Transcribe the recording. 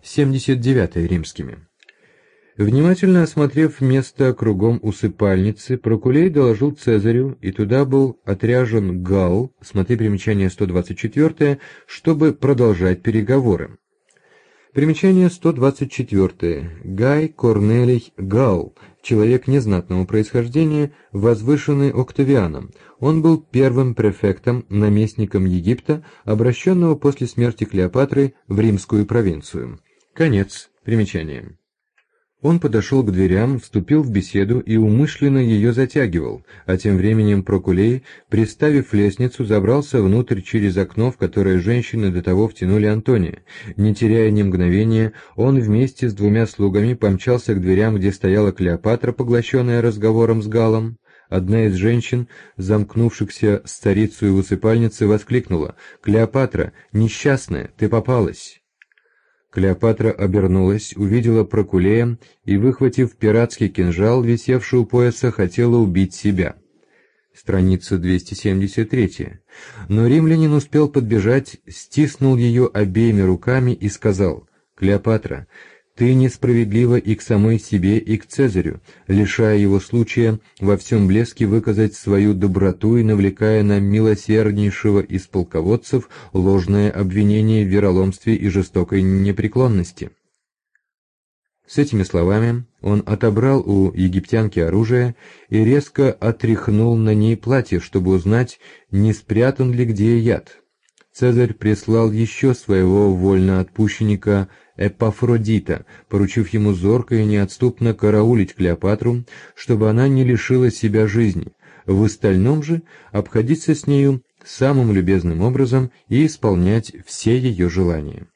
79 римскими. Внимательно осмотрев место кругом усыпальницы, Прокулей доложил Цезарю, и туда был отряжен Галл, смотри примечание 124, чтобы продолжать переговоры. Примечание 124. Гай Корнелий Галл, человек незнатного происхождения, возвышенный Октавианом. Он был первым префектом, наместником Египта, обращенного после смерти Клеопатры в римскую провинцию. Конец примечания. Он подошел к дверям, вступил в беседу и умышленно ее затягивал, а тем временем Прокулей, приставив лестницу, забрался внутрь через окно, в которое женщины до того втянули Антония. Не теряя ни мгновения, он вместе с двумя слугами помчался к дверям, где стояла Клеопатра, поглощенная разговором с Галлом. Одна из женщин, замкнувшихся с царицей в усыпальнице, воскликнула: «Клеопатра, несчастная, ты попалась!» Клеопатра обернулась, увидела Прокулея и, выхватив пиратский кинжал, висевший у пояса, хотела убить себя. Страница 273. Но римлянин успел подбежать, стиснул ее обеими руками и сказал: «Клеопатра, ты несправедлива и к самой себе, и к Цезарю, лишая его случая во всем блеске выказать свою доброту и навлекая на милосерднейшего из полководцев ложное обвинение в вероломстве и жестокой непреклонности». С этими словами он отобрал у египтянки оружие и резко отряхнул на ней платье, чтобы узнать, не спрятан ли где яд. Цезарь прислал еще своего вольноотпущенника Эпафродита, поручив ему зорко и неотступно караулить Клеопатру, чтобы она не лишила себя жизни, в остальном же обходиться с нею самым любезным образом и исполнять все ее желания.